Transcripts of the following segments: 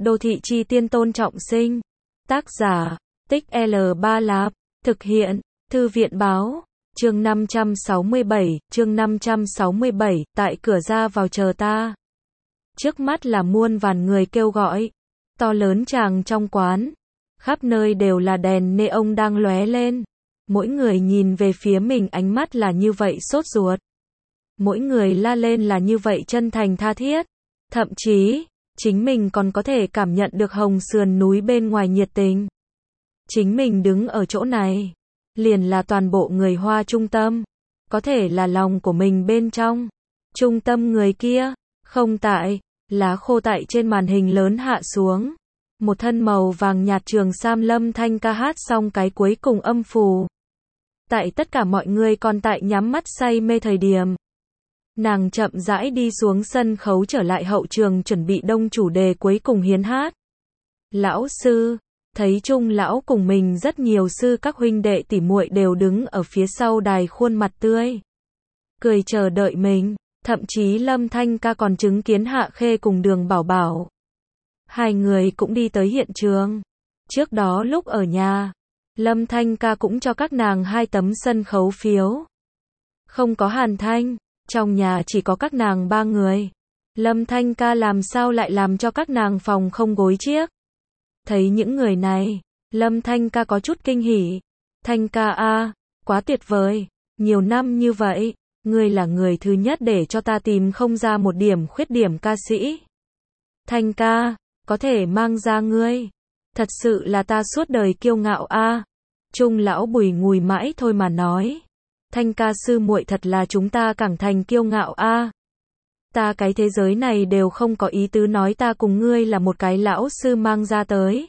Đô thị chi tiên Tôn Trọng Sinh. Tác giả, Tích L3 Lạp. Thực hiện, Thư viện báo. Chương 567, tại cửa ra vào chờ ta. Trước mắt là muôn vàn người kêu gọi. To lớn tràng trong quán. Khắp nơi đều là đèn neon đang lóe lên. Mỗi người nhìn về phía mình ánh mắt là như vậy sốt ruột. Mỗi người la lên là như vậy chân thành tha thiết. Thậm chí, chính mình còn có thể cảm nhận được hồng sườn núi bên ngoài nhiệt tình. Chính mình đứng ở chỗ này, liền là toàn bộ người Hoa trung tâm. Có thể là lòng của mình bên trong. Trung tâm người kia, không tại, lá khô tại trên màn hình lớn hạ xuống. Một thân màu vàng nhạt trường sam Lâm Thanh ca hát xong cái cuối cùng âm phù. Tại tất cả mọi người còn tại nhắm mắt say mê thời điểm. Nàng chậm rãi đi xuống sân khấu trở lại hậu trường chuẩn bị đông chủ đề cuối cùng hiến hát. Lão sư, thấy Trung lão cùng mình rất nhiều sư các huynh đệ tỉ muội đều đứng ở phía sau đài khuôn mặt tươi. Cười chờ đợi mình, thậm chí Lâm Thanh ca còn chứng kiến Hạ Khê cùng Đường Bảo Bảo. Hai người cũng đi tới hiện trường. Trước đó lúc ở nhà, Lâm Thanh ca cũng cho các nàng 2 tấm sân khấu phiếu. Không có Hàn Thanh, trong nhà chỉ có các nàng 3 người. Lâm Thanh ca làm sao lại làm cho các nàng phòng không gối chiếc. Thấy những người này, Lâm Thanh ca có chút kinh hỉ. Thanh ca a, quá tuyệt vời, nhiều năm như vậy, ngươi là người thứ nhất để cho ta tìm không ra một điểm khuyết điểm ca sĩ. Thanh ca, có thể mang ra ngươi. Thật sự là ta suốt đời kiêu ngạo a. Trung lão bùi ngùi mãi thôi mà nói. Thanh ca sư muội thật là chúng ta Cảng Thành kiêu ngạo a. Ta cái thế giới này đều không có ý tứ nói ta cùng ngươi là một cái lão sư mang ra tới.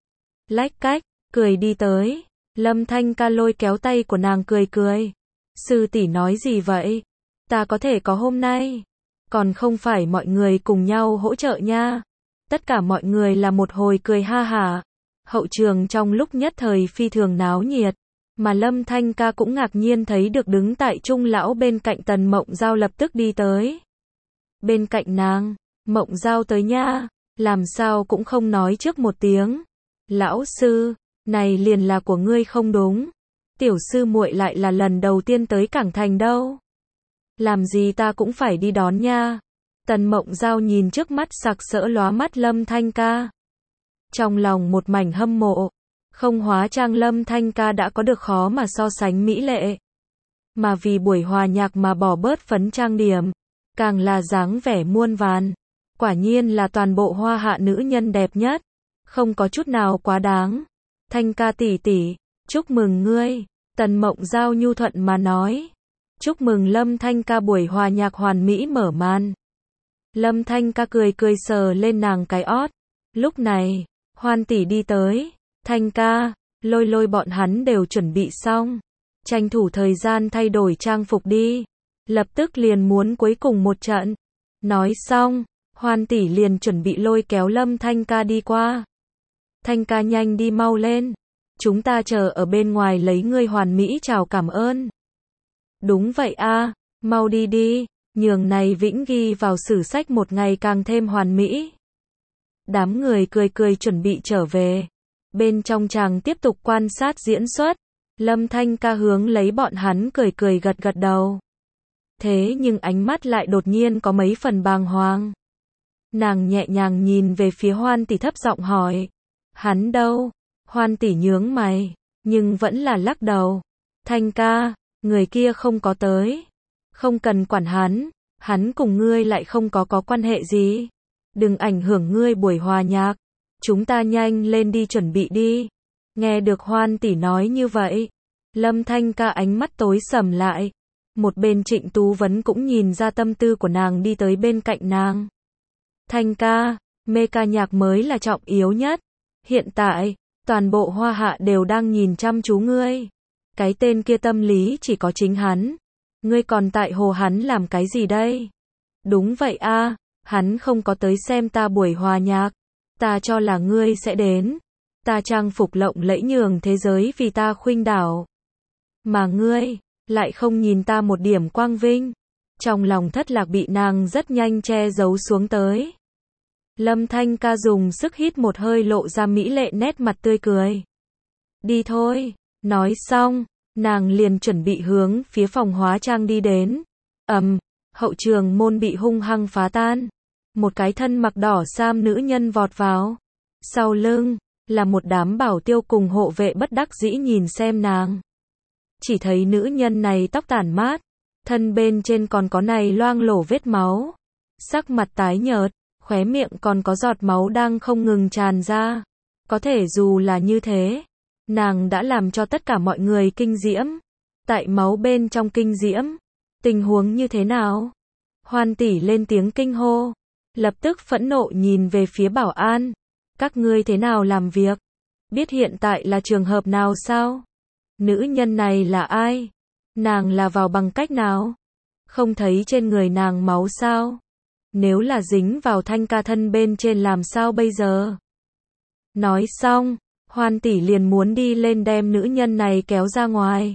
Lách cách, cười đi tới. Lâm Thanh ca lôi kéo tay của nàng cười cười. Sư tỷ nói gì vậy? Ta có thể có hôm nay. Còn không phải mọi người cùng nhau hỗ trợ nha. Tất cả mọi người là một hồi cười ha hả. Hậu trường trong lúc nhất thời phi thường náo nhiệt. Mà Lâm Thanh ca cũng ngạc nhiên thấy được đứng tại Trung lão bên cạnh Tần Mộng Giao lập tức đi tới. Bên cạnh nàng, Mộng Giao tới nha, làm sao cũng không nói trước một tiếng. Lão sư, này liền là của ngươi không đúng. Tiểu sư muội lại là lần đầu tiên tới Cảng Thành đâu. Làm gì ta cũng phải đi đón nha. Tần Mộng Giao nhìn trước mắt sặc sỡ lóa mắt Lâm Thanh ca. Trong lòng một mảnh hâm mộ. Không hóa trang Lâm Thanh ca đã có được khó mà so sánh mỹ lệ. Mà vì buổi hòa nhạc mà bỏ bớt phấn trang điểm. Càng là dáng vẻ muôn vàn. Quả nhiên là toàn bộ Hoa Hạ nữ nhân đẹp nhất. Không có chút nào quá đáng. Thanh ca tỷ tỷ, chúc mừng ngươi. Tần Mộng Giao nhu thuận mà nói. Chúc mừng Lâm Thanh ca buổi hòa nhạc hoàn mỹ mở màn. Lâm Thanh ca cười cười sờ lên nàng cái ót. Lúc này, Hoan tỷ đi tới. Thanh ca, lôi lôi bọn hắn đều chuẩn bị xong. Tranh thủ thời gian thay đổi trang phục đi. Lập tức liền muốn cuối cùng một trận. Nói xong, Hoan tỷ liền chuẩn bị lôi kéo Lâm Thanh ca đi qua. Thanh ca nhanh đi mau lên. Chúng ta chờ ở bên ngoài lấy ngươi hoàn mỹ chào cảm ơn. Đúng vậy a, mau đi đi, nhường này vĩnh ghi vào sử sách một ngày càng thêm hoàn mỹ. Đám người cười cười chuẩn bị trở về. Bên trong chàng tiếp tục quan sát diễn xuất. Lâm Thanh ca hướng lấy bọn hắn cười cười gật gật đầu. Thế nhưng ánh mắt lại đột nhiên có mấy phần bàng hoàng. Nàng nhẹ nhàng nhìn về phía Hoan tỷ thấp giọng hỏi. Hắn đâu? Hoan tỷ nhướng mày, nhưng vẫn là lắc đầu. Thanh ca, người kia không có tới. Không cần quản hắn cùng ngươi lại không có quan hệ gì. Đừng ảnh hưởng ngươi buổi hòa nhạc. Chúng ta nhanh lên đi chuẩn bị đi. Nghe được Hoan tỷ nói như vậy, Lâm Thanh ca ánh mắt tối sầm lại. Một bên Trịnh Tú Vấn cũng nhìn ra tâm tư của nàng đi tới bên cạnh nàng. Thanh ca, mê ca nhạc mới là trọng yếu nhất. Hiện tại, toàn bộ Hoa Hạ đều đang nhìn chăm chú ngươi. Cái tên kia tâm lý chỉ có chính hắn. Ngươi còn tại hồ hắn làm cái gì đây? Đúng vậy a, hắn không có tới xem ta buổi hòa nhạc. Ta cho là ngươi sẽ đến. Ta trang phục lộng lẫy nhường thế giới vì ta khuynh đảo. Mà ngươi, lại không nhìn ta một điểm quang vinh. Trong lòng thất lạc bị nàng rất nhanh che giấu xuống tới. Lâm Thanh Ca dùng sức hít một hơi lộ ra mỹ lệ nét mặt tươi cười. Đi thôi. Nói xong, nàng liền chuẩn bị hướng phía phòng hóa trang đi đến. Hậu trường môn bị hung hăng phá tan. Một cái thân mặc đỏ sam nữ nhân vọt vào. Sau lưng, là một đám bảo tiêu cùng hộ vệ bất đắc dĩ nhìn xem nàng. Chỉ thấy nữ nhân này tóc tản mát, thân bên trên còn có này loang lổ vết máu. Sắc mặt tái nhợt, khóe miệng còn có giọt máu đang không ngừng tràn ra. Có thể dù là như thế, nàng đã làm cho tất cả mọi người kinh diễm. Tại máu bên trong kinh diễm, tình huống như thế nào? Hoan tỷ lên tiếng kinh hô, lập tức phẫn nộ nhìn về phía bảo an. Các ngươi thế nào làm việc? Biết hiện tại là trường hợp nào sao? Nữ nhân này là ai? Nàng là vào bằng cách nào? Không thấy trên người nàng máu sao? Nếu là dính vào Thanh Ca thân bên trên làm sao bây giờ? Nói xong, Hoan tỷ liền muốn đi lên đem nữ nhân này kéo ra ngoài.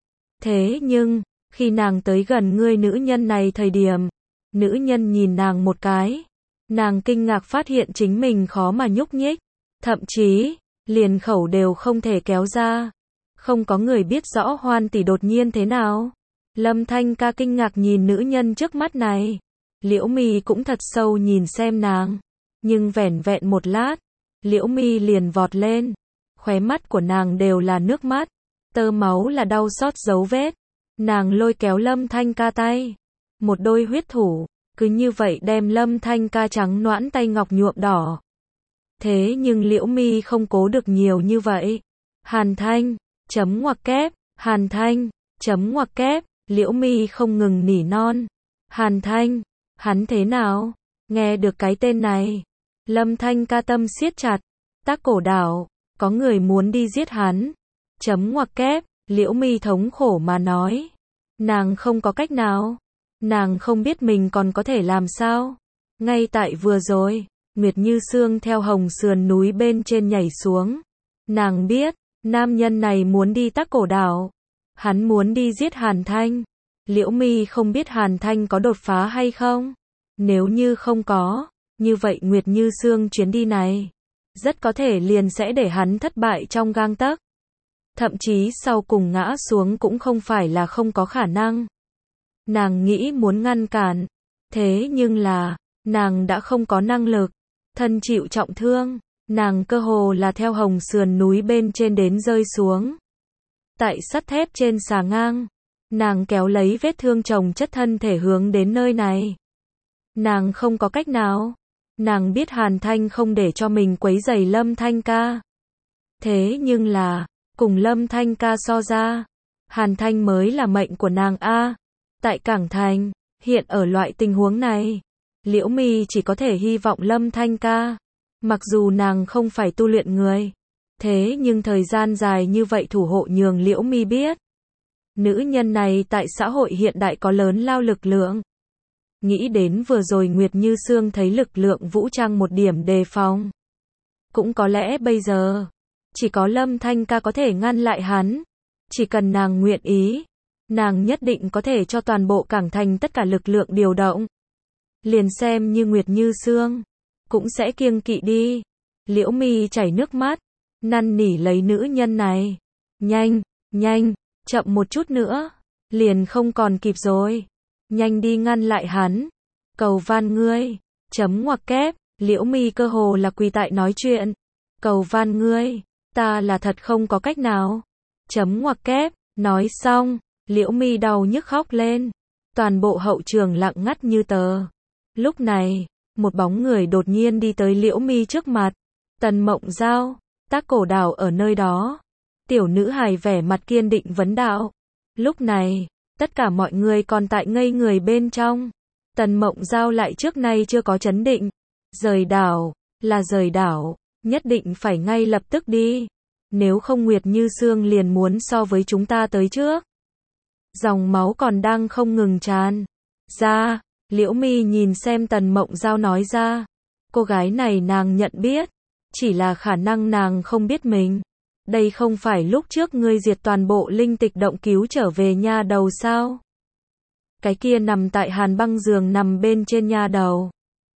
Thế nhưng, khi nàng tới gần người nữ nhân này thời điểm, nữ nhân nhìn nàng một cái. Nàng kinh ngạc phát hiện chính mình khó mà nhúc nhích, thậm chí, liền khẩu đều không thể kéo ra. Không có người biết rõ Hoan tỷ đột nhiên thế nào. Lâm Thanh Ca kinh ngạc nhìn nữ nhân trước mắt này. Liễu Mi cũng thật sâu nhìn xem nàng. Nhưng vẻn vẹn một lát, Liễu Mi liền vọt lên. Khóe mắt của nàng đều là nước mắt. Tơ máu là đau xót dấu vết. Nàng lôi kéo Lâm Thanh Ca tay. Một đôi huyết thủ, cứ như vậy đem Lâm Thanh Ca trắng nõn tay ngọc nhuộm đỏ. Thế nhưng Liễu Mi không cố được nhiều như vậy. Hàn Thanh, chấm ngoặc kép, Hàn Thanh, chấm ngoặc kép, Liễu Mi không ngừng nỉ non. Hàn Thanh, hắn thế nào? Nghe được cái tên này, Lâm Thanh Ca tâm siết chặt. Tác Cổ Đảo, có người muốn đi giết hắn. Chấm ngoặc kép, Liễu Mi thống khổ mà nói. Nàng không có cách nào. Nàng không biết mình còn có thể làm sao. Ngay tại vừa rồi, Nguyệt Như Sương theo hồng sườn núi bên trên nhảy xuống. Nàng biết, nam nhân này muốn đi Tác Cổ Đảo. Hắn muốn đi giết Hàn Thanh. Liễu Mi không biết Hàn Thanh có đột phá hay không. Nếu như không có, như vậy Nguyệt Như Sương chuyến đi này, rất có thể liền sẽ để hắn thất bại trong gang tấc. Thậm chí sau cùng ngã xuống cũng không phải là không có khả năng. Nàng nghĩ muốn ngăn cản, thế nhưng là, nàng đã không có năng lực, thân chịu trọng thương, nàng cơ hồ là theo hồng sườn núi bên trên đến rơi xuống. Tại sắt thép trên xà ngang, nàng kéo lấy vết thương chồng chất thân thể hướng đến nơi này. Nàng không có cách nào. Nàng biết Hàn Thanh không để cho mình quấy rầy Lâm Thanh Ca. Thế nhưng là, cùng Lâm Thanh Ca so ra, Hàn Thanh mới là mệnh của nàng a. Tại Cảng Thành, hiện ở loại tình huống này, Liễu Mi chỉ có thể hy vọng Lâm Thanh Ca. Mặc dù nàng không phải tu luyện người, thế nhưng thời gian dài như vậy thủ hộ nhường Liễu Mi biết. Nữ nhân này tại xã hội hiện đại có lớn lao lực lượng. Nghĩ đến vừa rồi Nguyệt Như Sương thấy lực lượng vũ trang một điểm đề phòng. Cũng có lẽ bây giờ, chỉ có Lâm Thanh Ca có thể ngăn lại hắn. Chỉ cần nàng nguyện ý, nàng nhất định có thể cho toàn bộ Cảng Thành tất cả lực lượng điều động. Liền xem như Nguyệt Như Sương, cũng sẽ kiêng kỵ đi. Liễu Mi chảy nước mắt, năn nỉ lấy nữ nhân này. Nhanh, nhanh, chậm một chút nữa, liền không còn kịp rồi. Nhanh đi ngăn lại hắn. Cầu van ngươi. Chấm ngoặc kép, Liễu Mi cơ hồ là quỳ tại nói chuyện. Cầu van ngươi, ta là thật không có cách nào. Chấm ngoặc kép, nói xong, Liễu Mi đau nhức khóc lên. Toàn bộ hậu trường lặng ngắt như tờ. Lúc này, một bóng người đột nhiên đi tới Liễu Mi trước mặt. Tần Mộng Giao, Tác Cổ Đảo ở nơi đó. Tiểu nữ hài vẻ mặt kiên định vấn đạo. Lúc này, tất cả mọi người còn tại ngây người bên trong. Tần Mộng Giao lại trước nay chưa có chấn định. Rời đảo, là rời đảo, nhất định phải ngay lập tức đi. Nếu không Nguyệt Như Sương liền muốn so với chúng ta tới trước. Dòng máu còn đang không ngừng tràn ra. Liễu Mi nhìn xem Tần Mộng Giao nói ra. Cô gái này nàng nhận biết, chỉ là khả năng nàng không biết mình. Đây không phải lúc trước ngươi diệt toàn bộ linh tịch động cứu trở về nha đầu sao? Cái kia nằm tại hàn băng giường nằm bên trên nha đầu.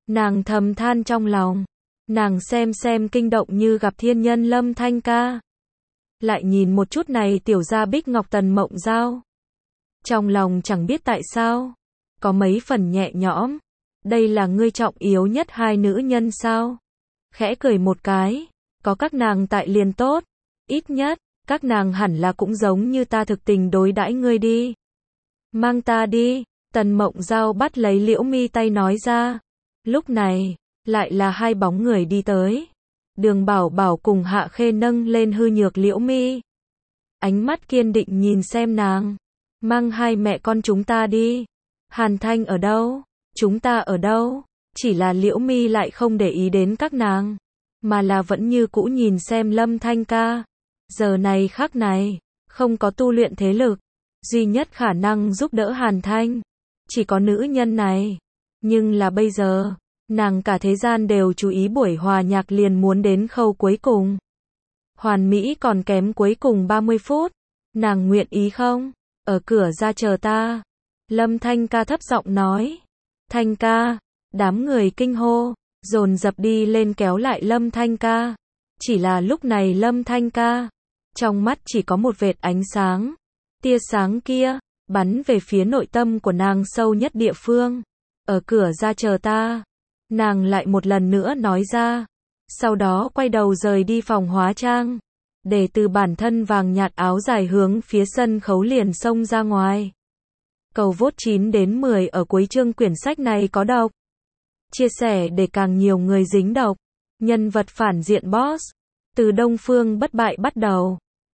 Nàng thầm than trong lòng. Nàng xem kinh động như gặp thiên nhân Lâm Thanh ca. Lại nhìn một chút này tiểu gia Bích Ngọc Tần Mộng Giao. Trong lòng chẳng biết tại sao, có mấy phần nhẹ nhõm. Đây là ngươi trọng yếu nhất hai nữ nhân sao? Khẽ cười một cái, có các nàng tại liền tốt. Ít nhất, các nàng hẳn là cũng giống như ta thực tình đối đãi ngươi đi. Mang ta đi, Tần Mộng Giao bắt lấy Liễu Mi tay nói ra. Lúc này, lại là hai bóng người đi tới. Đường Bảo Bảo cùng Hạ Khê nâng lên hư nhược Liễu Mi. Ánh mắt kiên định nhìn xem nàng. Mang hai mẹ con chúng ta đi. Hàn Thanh ở đâu? Chúng ta ở đâu? Chỉ là Liễu Mi lại không để ý đến các nàng, mà là vẫn như cũ nhìn xem Lâm Thanh ca. Giờ này khắc này, không có tu luyện thế lực, duy nhất khả năng giúp đỡ Hàn Thanh, chỉ có nữ nhân này. Nhưng là bây giờ, nàng cả thế gian đều chú ý buổi hòa nhạc liền muốn đến khâu cuối cùng. Hoàn mỹ còn kém cuối cùng 30 phút. Nàng nguyện ý không? Ở cửa ra chờ ta. Lâm Thanh ca thấp giọng nói. Thanh ca, đám người kinh hô, dồn dập đi lên kéo lại Lâm Thanh ca. Chỉ là lúc này Lâm Thanh ca, trong mắt chỉ có một vệt ánh sáng. Tia sáng kia, bắn về phía nội tâm của nàng sâu nhất địa phương. Ở cửa ra chờ ta. Nàng lại một lần nữa nói ra. Sau đó quay đầu rời đi phòng hóa trang. Để từ bản thân vàng nhạt áo dài hướng phía sân khấu liền xông ra ngoài. Cầu vote 9 đến 10 ở cuối chương quyển sách này có độc. Chia sẻ để càng nhiều người dính độc. Nhân vật phản diện boss. Từ Đông Phương bất bại bắt đầu.